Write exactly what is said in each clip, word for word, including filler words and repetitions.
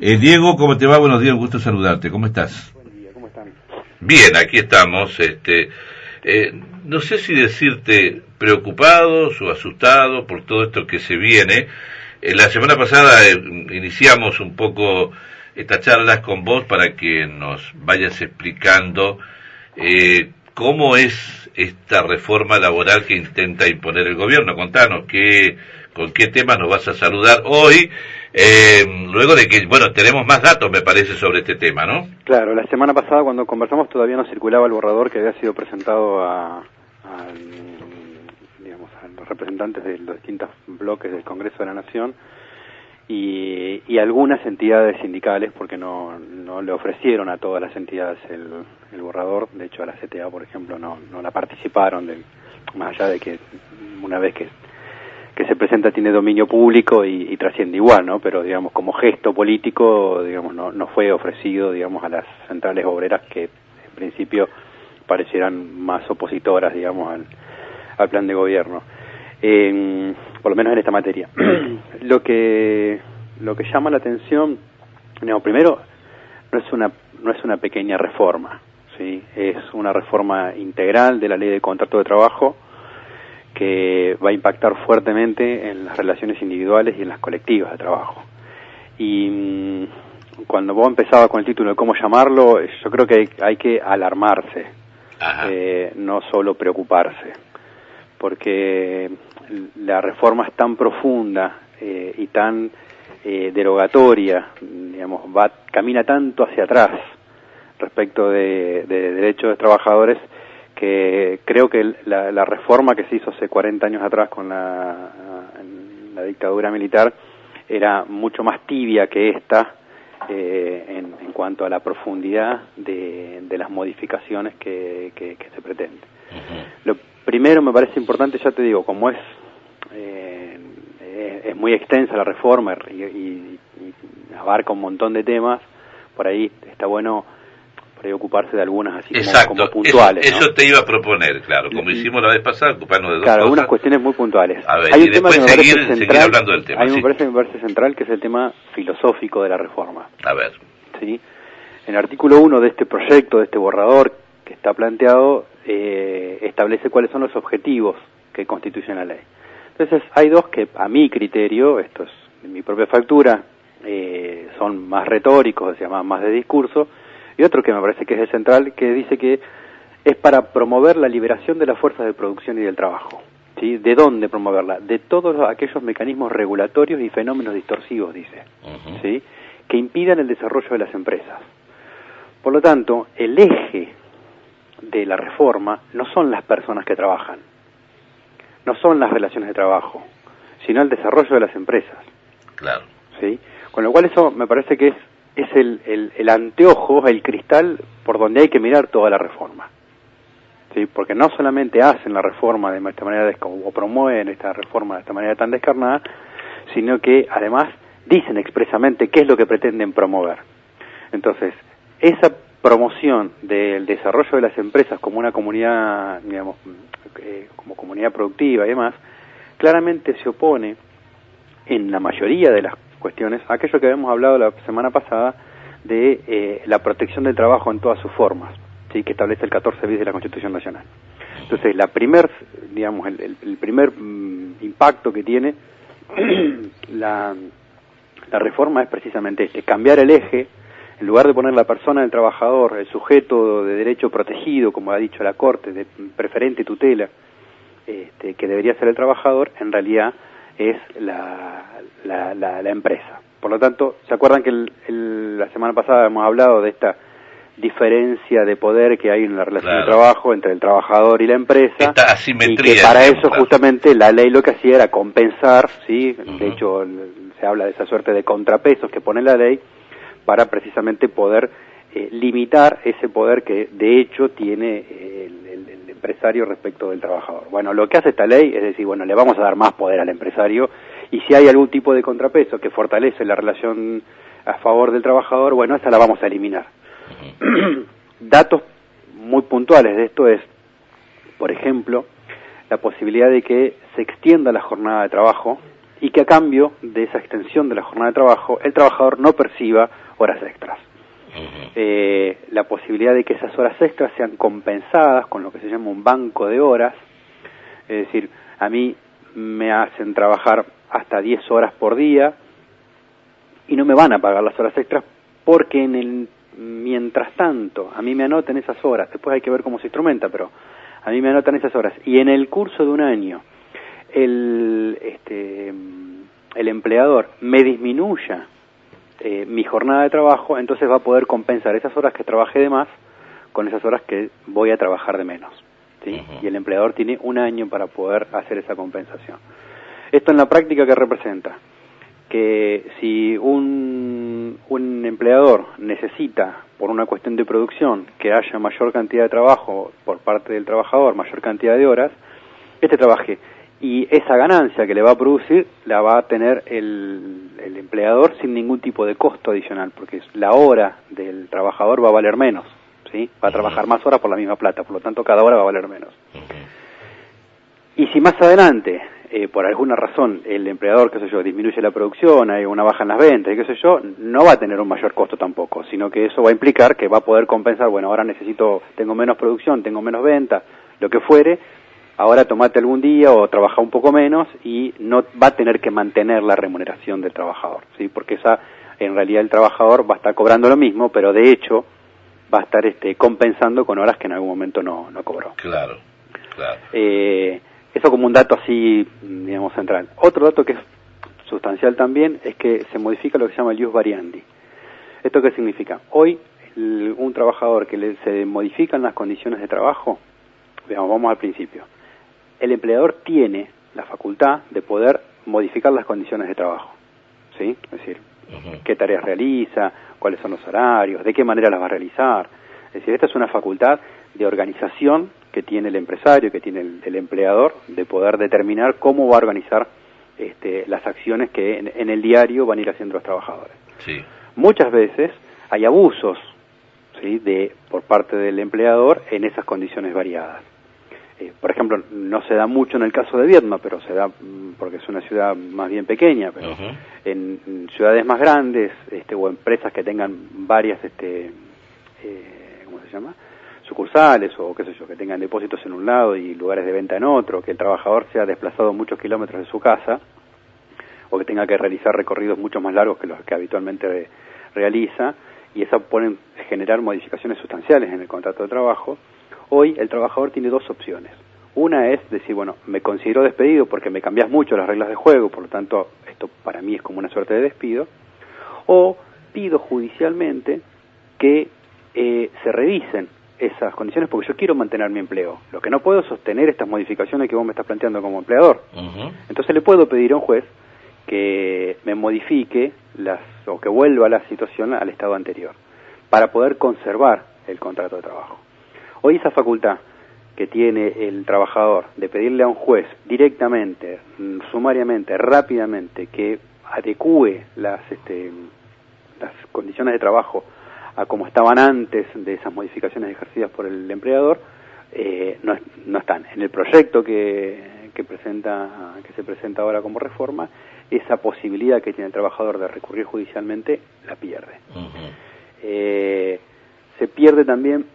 Eh, Diego, ¿cómo te va? Buenos días, un gusto saludarte. ¿Cómo estás? Buen día, ¿cómo están? Bien, aquí estamos. Este, eh, no sé si decirte preocupados o asustados por todo esto que se viene. Eh, la semana pasada eh, iniciamos un poco estas charlas con vos para que nos vayas explicando eh, cómo es esta reforma laboral que intenta imponer el gobierno. Contanos qué, con qué temas nos vas a saludar hoy. Eh, luego de que, bueno, tenemos más datos, me parece, sobre este tema, ¿no? Claro, la semana pasada cuando conversamos todavía no circulaba el borrador que había sido presentado a, a, digamos, a los representantes de los distintos bloques del Congreso de la Nación y, y algunas entidades sindicales, porque no, no le ofrecieron a todas las entidades el, el borrador. De hecho, a la C T A, por ejemplo, no, no la participaron, del, más allá de que una vez que que se presenta tiene dominio público y, y trasciende igual, ¿no? Pero, digamos, como gesto político, digamos, no, no fue ofrecido, digamos, a las centrales obreras que, en principio, parecieran más opositoras, digamos, al, al plan de gobierno. Eh, por lo menos en esta materia. Lo que lo que llama la atención, digamos, primero, no es una no es una pequeña reforma, ¿sí? Es una reforma integral de la Ley de Contrato de Trabajo, que va a impactar fuertemente en las relaciones individuales y en las colectivas de trabajo. Y mmm, cuando vos empezabas con el título de cómo llamarlo, yo creo que hay, hay que alarmarse, eh, no solo preocuparse, porque la reforma es tan profunda eh, y tan eh, derogatoria, digamos, va camina tanto hacia atrás respecto de, de derechos de trabajadores, que creo que la, la reforma que se hizo hace cuarenta años atrás con la, la dictadura militar era mucho más tibia que esta eh, en, en cuanto a la profundidad de, de las modificaciones que, que, que se pretende. Uh-huh. Lo primero me parece importante, ya te digo, como es eh, es, es muy extensa la reforma y, y, y abarca un montón de temas, por ahí está bueno preocuparse de algunas así como, como puntuales. Eso, ¿no? Eso te iba a proponer, claro, como y, hicimos la vez pasada, ocuparnos de dos claro, cosas. algunas cuestiones muy puntuales. A ver, hay y un tema que me seguir, parece central, seguir hablando del tema. Hay sí. me parece, me parece central, que es el tema filosófico de la reforma. A ver. ¿Sí? En el artículo uno de este proyecto, de este borrador que está planteado, eh, establece cuáles son los objetivos que constituyen la ley. Entonces, hay dos que, a mi criterio, esto es de mi propia factura, eh, son más retóricos, se llaman más de discurso, y otro que me parece que es el central, que dice que es para promover la liberación de las fuerzas de producción y del trabajo. ¿Sí? ¿De dónde promoverla? De todos aquellos mecanismos regulatorios y fenómenos distorsivos, dice, uh-huh. ¿sí? que impidan el desarrollo de las empresas. Por lo tanto, el eje de la reforma no son las personas que trabajan, no son las relaciones de trabajo, sino el desarrollo de las empresas. Claro. ¿Sí? Con lo cual eso me parece que es es el, el, el anteojo, el cristal por donde hay que mirar toda la reforma. ¿Sí? Porque no solamente hacen la reforma de esta manera, o promueven esta reforma de esta manera tan descarnada, sino que además dicen expresamente qué es lo que pretenden promover. Entonces, esa promoción del desarrollo de las empresas como una comunidad, digamos, eh, como comunidad productiva y demás, claramente se opone en la mayoría de las cuestiones, aquello que habíamos hablado la semana pasada de eh, la protección del trabajo en todas sus formas, ¿sí? que establece el catorce bis de la Constitución Nacional. Entonces, la primer, digamos, el, el, el primer mm, impacto que tiene la, la reforma es precisamente este, cambiar el eje, en lugar de poner la persona, el trabajador, el sujeto de derecho protegido, como ha dicho la Corte, de preferente tutela, este, que debería ser el trabajador, en realidad es la, la, la, la empresa. Por lo tanto, ¿se acuerdan que el, el, la semana pasada hemos hablado de esta diferencia de poder que hay en la relación claro. de trabajo entre el trabajador y la empresa? Esta asimetría. Y que para digamos, eso claro. justamente la ley lo que hacía era compensar, ¿sí? Uh-huh. De hecho, se habla de esa suerte de contrapesos que pone la ley para precisamente poder eh, limitar ese poder que de hecho tiene eh, el, el, el empresario respecto del trabajador. Bueno, lo que hace esta ley es decir, bueno, le vamos a dar más poder al empresario y si hay algún tipo de contrapeso que fortalece la relación a favor del trabajador, bueno, esa la vamos a eliminar. Uh-huh. Datos muy puntuales de esto es, por ejemplo, la posibilidad de que se extienda la jornada de trabajo y que a cambio de esa extensión de la jornada de trabajo, el trabajador no perciba horas extras. Uh-huh. Eh, la posibilidad de que esas horas extras sean compensadas con lo que se llama un banco de horas, es decir, a mí me hacen trabajar hasta diez horas por día y no me van a pagar las horas extras porque en el mientras tanto a mí me anotan esas horas, después hay que ver cómo se instrumenta, pero a mí me anotan esas horas y en el curso de un año el este el empleador me disminuya eh, mi jornada de trabajo, entonces va a poder compensar esas horas que trabajé de más con esas horas que voy a trabajar de menos, ¿sí? Uh-huh. Y el empleador tiene un año para poder hacer esa compensación. Esto en la práctica, ¿qué representa? Que si un, un empleador necesita, por una cuestión de producción, que haya mayor cantidad de trabajo por parte del trabajador, mayor cantidad de horas, este trabaje. Y esa ganancia que le va a producir la va a tener el, el empleador sin ningún tipo de costo adicional, porque la hora del trabajador va a valer menos, ¿sí? Va a trabajar más horas por la misma plata, por lo tanto cada hora va a valer menos. Y si más adelante, eh, por alguna razón, el empleador, qué sé yo, disminuye la producción, hay una baja en las ventas, y qué sé yo, no va a tener un mayor costo tampoco, sino que eso va a implicar que va a poder compensar, bueno, ahora necesito, tengo menos producción, tengo menos ventas, lo que fuere, ahora tomate algún día o trabaja un poco menos y no va a tener que mantener la remuneración del trabajador, ¿sí? Porque esa, en realidad el trabajador va a estar cobrando lo mismo, pero de hecho va a estar este, compensando con horas que en algún momento no, no cobró. Claro, claro. Eh, eso como un dato así, digamos, central. Otro dato que es sustancial también es que se modifica lo que se llama el ius variandi. ¿Esto qué significa? Hoy el, un trabajador que le, se modifican las condiciones de trabajo, digamos, vamos al principio. El empleador tiene la facultad de poder modificar las condiciones de trabajo, ¿sí? Es decir, uh-huh. qué tareas realiza, cuáles son los horarios, de qué manera las va a realizar. Es decir, esta es una facultad de organización que tiene el empresario, que tiene el, el empleador, de poder determinar cómo va a organizar este, las acciones que en, en el diario van a ir haciendo los trabajadores. Sí. Muchas veces hay abusos, ¿sí? de por parte del empleador en esas condiciones variadas. Eh, por ejemplo, no se da mucho en el caso de Viedma, pero se da porque es una ciudad más bien pequeña, pero uh-huh. en, en ciudades más grandes este, o empresas que tengan varias, este, eh, ¿cómo se llama?, sucursales o qué sé yo, que tengan depósitos en un lado y lugares de venta en otro, que el trabajador sea desplazado muchos kilómetros de su casa o que tenga que realizar recorridos mucho más largos que los que habitualmente re- realiza, y eso pueden generar modificaciones sustanciales en el contrato de trabajo. Hoy el trabajador tiene dos opciones. Una es decir, bueno, me considero despedido porque me cambias mucho las reglas de juego, por lo tanto, esto para mí es como una suerte de despido, o pido judicialmente que eh, se revisen esas condiciones porque yo quiero mantener mi empleo. Lo que no puedo es sostener estas modificaciones que vos me estás planteando como empleador. Uh-huh. Entonces le puedo pedir a un juez que me modifique las o que vuelva la situación al estado anterior para poder conservar el contrato de trabajo. Hoy esa facultad que tiene el trabajador de pedirle a un juez directamente, sumariamente, rápidamente, que adecúe las, este, las condiciones de trabajo a como estaban antes de esas modificaciones ejercidas por el empleador, eh, no, no están. En el proyecto que, que, presenta, que se presenta ahora como reforma, esa posibilidad que tiene el trabajador de recurrir judicialmente la pierde. Uh-huh. Eh, se pierde también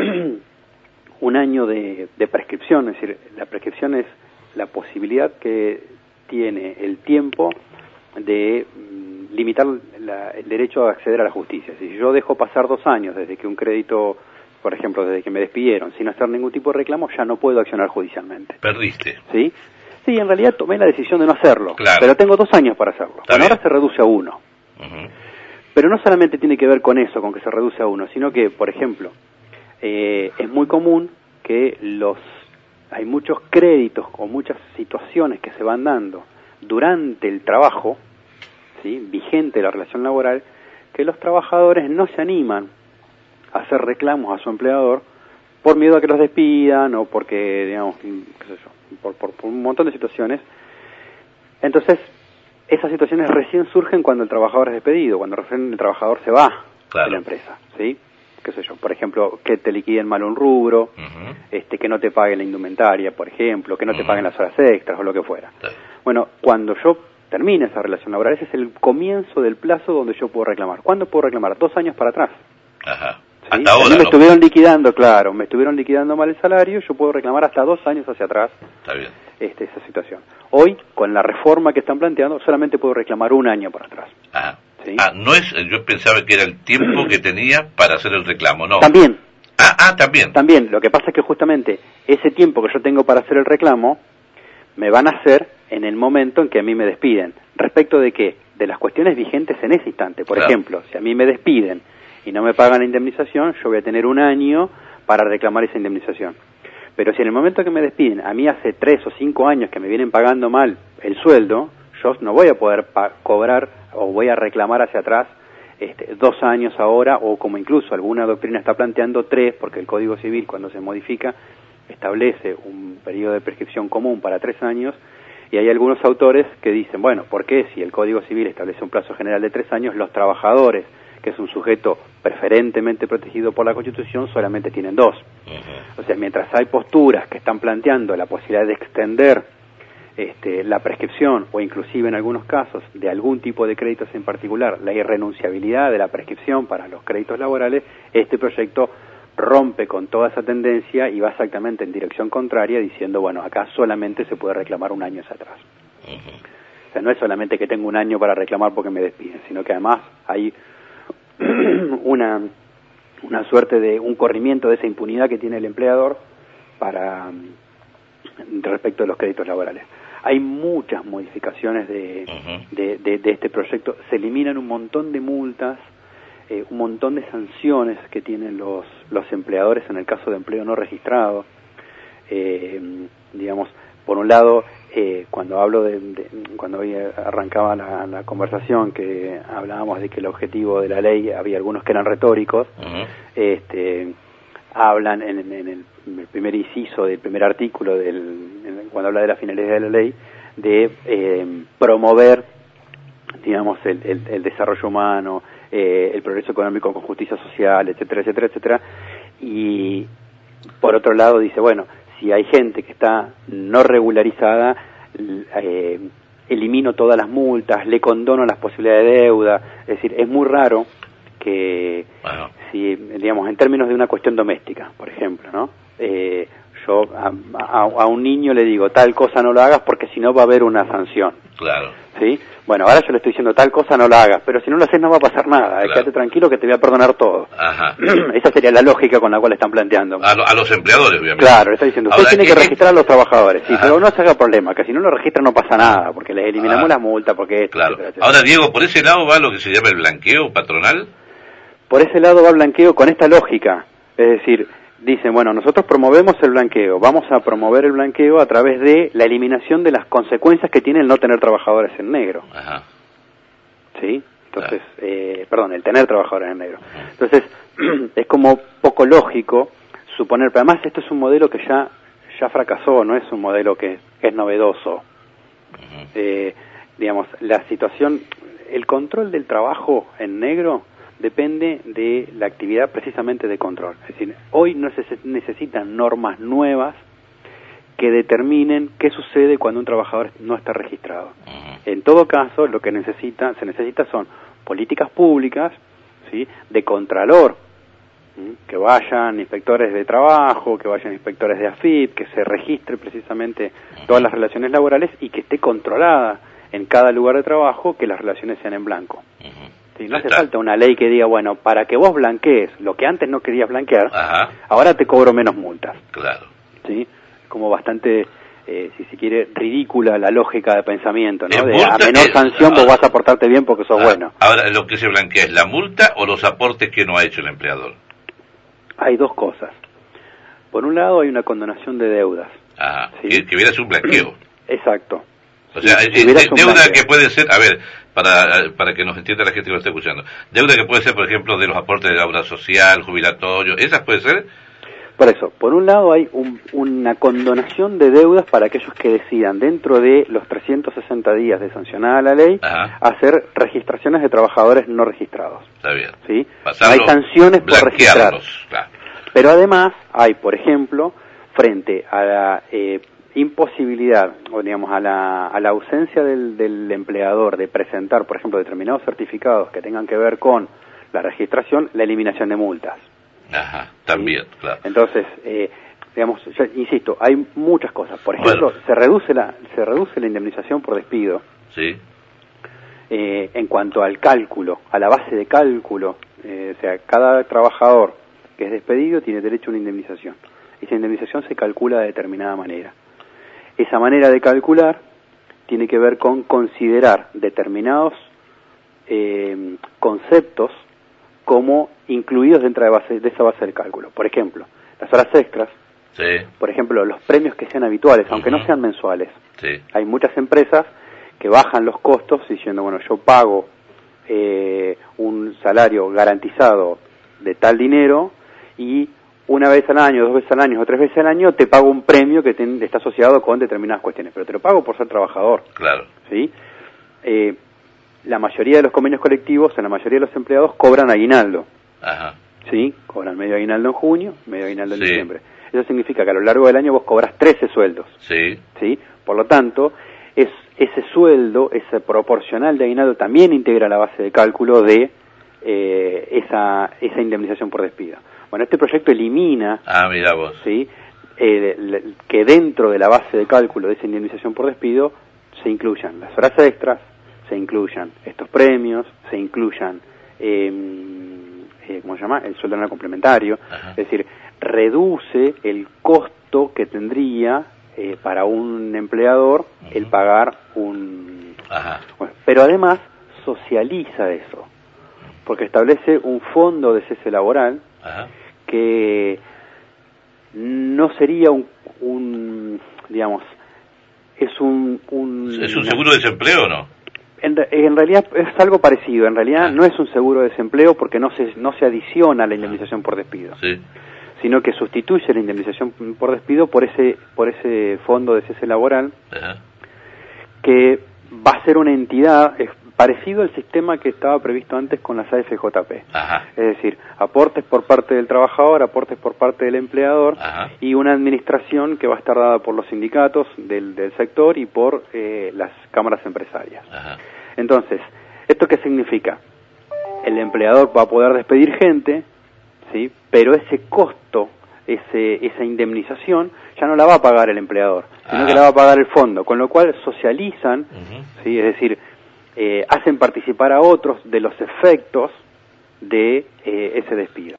un año de, de prescripción, es decir, la prescripción es la posibilidad que tiene el tiempo de mm, limitar la, el derecho a acceder a la justicia. Si yo dejo pasar dos años desde que un crédito, por ejemplo, desde que me despidieron, sin hacer ningún tipo de reclamo, ya no puedo accionar judicialmente. Perdiste. ¿Sí? Sí, en realidad tomé la decisión de no hacerlo, claro. pero tengo dos años para hacerlo. Bueno, ahora se reduce a uno. Uh-huh. Pero no solamente tiene que ver con eso, con que se reduce a uno, sino que, por ejemplo, eh, es muy común que los hay muchos créditos o muchas situaciones que se van dando durante el trabajo, ¿sí?, vigente la relación laboral, que los trabajadores no se animan a hacer reclamos a su empleador por miedo a que los despidan o porque, digamos, qué sé yo, por, por, por un montón de situaciones. Entonces, esas situaciones recién surgen cuando el trabajador es despedido, cuando recién el trabajador se va claro. de la empresa, ¿sí? Qué sé yo, por ejemplo, que te liquiden mal un rubro, uh-huh. este, que no te paguen la indumentaria, por ejemplo, que no uh-huh. te paguen las horas extras o lo que fuera. Sí. Bueno, cuando yo termina esa relación laboral, ese es el comienzo del plazo donde yo puedo reclamar. ¿Cuándo puedo reclamar? Dos años para atrás. Ajá. ¿Sí? Hasta ahora, a mí me ¿no? estuvieron liquidando, claro, me estuvieron liquidando mal el salario, yo puedo reclamar hasta dos años hacia atrás. Está bien. Este, esa situación. Hoy, con la reforma que están planteando, solamente puedo reclamar un año para atrás. Ajá. ¿Sí? Ah, no es, yo pensaba que era el tiempo que tenía para hacer el reclamo, no. También. Ah, ah, también. También, lo que pasa es que justamente ese tiempo que yo tengo para hacer el reclamo, me van a hacer en el momento en que a mí me despiden. ¿Respecto de qué? De las cuestiones vigentes en ese instante. Por Claro. ejemplo, si a mí me despiden y no me pagan la indemnización, yo voy a tener un año para reclamar esa indemnización. Pero si en el momento que me despiden, a mí hace tres o cinco años que me vienen pagando mal el sueldo, yo no voy a poder cobrar o voy a reclamar hacia atrás este, dos años ahora, o como incluso alguna doctrina está planteando tres, porque el Código Civil cuando se modifica establece un periodo de prescripción común para tres años, y hay algunos autores que dicen, bueno, ¿por qué si el Código Civil establece un plazo general de tres años, los trabajadores, que es un sujeto preferentemente protegido por la Constitución, solamente tienen dos? Uh-huh. O sea, mientras hay posturas que están planteando la posibilidad de extender este, la prescripción, o inclusive en algunos casos de algún tipo de créditos en particular, la irrenunciabilidad de la prescripción para los créditos laborales, este proyecto rompe con toda esa tendencia y va exactamente en dirección contraria, diciendo, bueno, acá solamente se puede reclamar un año hacia atrás. Uh-huh. O sea, no es solamente que tengo un año para reclamar porque me despiden, sino que además hay una, una suerte de un corrimiento de esa impunidad que tiene el empleador para respecto de los créditos laborales. Hay muchas modificaciones de, uh-huh. de, de, de este proyecto, se eliminan un montón de multas, eh, un montón de sanciones que tienen los, los empleadores en el caso de empleo no registrado. Eh, digamos, por un lado, eh, cuando hablo de, de cuando hoy arrancaba la, la conversación, que hablábamos de que el objetivo de la ley, había algunos que eran retóricos, uh-huh. este, hablan en, en, en, el, en el primer inciso del primer artículo, del, en, cuando habla de la finalidad de la ley, de eh, promover, digamos, el, el, el desarrollo humano, eh, el progreso económico con justicia social, etcétera, etcétera, etcétera, y por otro lado dice, bueno, si hay gente que está no regularizada, eh, elimino todas las multas, le condono las posibilidades de deuda. Es decir, es muy raro que, bueno. si, digamos, en términos de una cuestión doméstica, por ejemplo, ¿no? Eh, yo a, a, a un niño le digo, tal cosa no lo hagas porque si no va a haber una sanción. Claro. ¿Sí? Bueno, ahora yo le estoy diciendo, tal cosa no la hagas, pero si no lo haces no va a pasar nada, claro. Quédate tranquilo que te voy a perdonar todo. Ajá. Esa sería la lógica con la cual están planteando. A, lo, a los empleadores, obviamente. Claro, le está diciendo, usted ahora, tiene que ¿qué? registrar a los trabajadores, sí, Ajá. pero no se haga problema, que si no lo registra no pasa nada, porque les eliminamos ah. la multa, porque esto, claro. etcétera, etcétera. Ahora, Diego, ¿por ese lado va lo que se llama el blanqueo patronal? Por ese lado va el blanqueo con esta lógica, es decir, dicen, bueno, nosotros promovemos el blanqueo, vamos a promover el blanqueo a través de la eliminación de las consecuencias que tiene el no tener trabajadores en negro. Ajá. ¿Sí? Entonces, claro. eh, perdón, el tener trabajadores en negro. Ajá. Entonces, es como poco lógico suponer, pero además esto es un modelo que ya ya fracasó, no es un modelo que, que es novedoso. Ajá. Eh, digamos, la situación, el control del trabajo en negro depende de la actividad precisamente de control. Es decir, hoy no se necesitan normas nuevas que determinen qué sucede cuando un trabajador no está registrado. Uh-huh. En todo caso, lo que necesita, se necesita son políticas públicas, ¿sí?, de contralor, ¿sí?, que vayan inspectores de trabajo, que vayan inspectores de A F I P, que se registre precisamente uh-huh. todas las relaciones laborales y que esté controlada en cada lugar de trabajo que las relaciones sean en blanco. Uh-huh. Sí, no hace falta una ley que diga, bueno, para que vos blanquees lo que antes no querías blanquear, Ajá. ahora te cobro menos multas. Claro. Sí, como bastante, eh, si se quiere, ridícula la lógica de pensamiento, ¿no? De multa, a menor es, sanción ahora, vos vas a portarte bien porque sos ah, bueno. Ahora, ¿lo que se blanquea es la multa o los aportes que no ha hecho el empleador? Hay dos cosas. Por un lado hay una condonación de deudas. Ajá, ¿sí? que, que hubiera sido un blanqueo. Exacto. O sea, si es, es deuda que puede ser, a ver, para para que nos entienda la gente que lo está escuchando, deuda que puede ser, por ejemplo, de los aportes de la obra social, jubilatorio, ¿esas puede ser? Por eso, por un lado hay un, una condonación de deudas para aquellos que decidan, dentro de los trescientos sesenta días de sancionada la ley, Ajá. hacer registraciones de trabajadores no registrados. Está bien. ¿Sí? Hay sanciones por registrar. Claro. Pero además hay, por ejemplo, frente a la, eh, imposibilidad, o digamos, a la, a la ausencia del, del empleador de presentar, por ejemplo, determinados certificados que tengan que ver con la registración, la eliminación de multas. Ajá, también, ¿sí? Claro. Entonces, eh, digamos, ya, insisto, hay muchas cosas. Por ejemplo, bueno. se reduce la se reduce la indemnización por despido. Sí. Eh, en cuanto al cálculo, a la base de cálculo, eh, o sea, cada trabajador que es despedido tiene derecho a una indemnización. Esa indemnización se calcula de determinada manera. Esa manera de calcular tiene que ver con considerar determinados eh, conceptos como incluidos dentro de, base, de esa base del cálculo. Por ejemplo, las horas extras, sí. Por ejemplo, los premios que sean habituales, aunque uh-huh. no sean mensuales. Sí. Hay muchas empresas que bajan los costos diciendo, bueno, yo pago eh, un salario garantizado de tal dinero y una vez al año, dos veces al año o tres veces al año te pago un premio que te, está asociado con determinadas cuestiones, pero te lo pago por ser trabajador. Claro. ¿Sí? Eh, la mayoría de los convenios colectivos, en la mayoría de los empleados, cobran aguinaldo. Ajá. ¿Sí? Cobran medio aguinaldo en junio, medio aguinaldo en sí. diciembre. Eso significa que a lo largo del año vos cobras trece sueldos. Sí. ¿Sí? Por lo tanto, es, ese sueldo, ese proporcional de aguinaldo, también integra la base de cálculo de eh, esa, esa indemnización por despido. Bueno, este proyecto elimina, ah, mira vos. ¿sí? Eh, le, que dentro de la base de cálculo de esa indemnización por despido se incluyan las horas extras, se incluyan estos premios, se incluyan, eh, eh, ¿cómo se llama?, el sueldo anual complementario. Ajá. Es decir, reduce el costo que tendría eh, para un empleador uh-huh. el pagar un... Ajá. Bueno, pero además socializa eso, porque establece un fondo de cese laboral. Ajá. Que no sería un, un digamos, es un, un... ¿Es un seguro de desempleo o no? En, en realidad es algo parecido, en realidad ah. no es un seguro de desempleo porque no se, no se adiciona a la indemnización por despido, sí. sino que sustituye la indemnización por despido por ese, por ese fondo de cese laboral. Ajá. Que va a ser una entidad... Es, parecido al sistema que estaba previsto antes con las A F J P. Ajá. Es decir, aportes por parte del trabajador, aportes por parte del empleador. Ajá. Y una administración que va a estar dada por los sindicatos del, del sector y por eh, las cámaras empresarias. Ajá. Entonces, ¿esto qué significa? El empleador va a poder despedir gente, ¿sí? Pero ese costo, ese, esa indemnización, ya no la va a pagar el empleador, sino Ajá. que la va a pagar el fondo, con lo cual socializan, uh-huh. ¿sí? Es decir, Eh, hacen participar a otros de los efectos de eh, ese despido.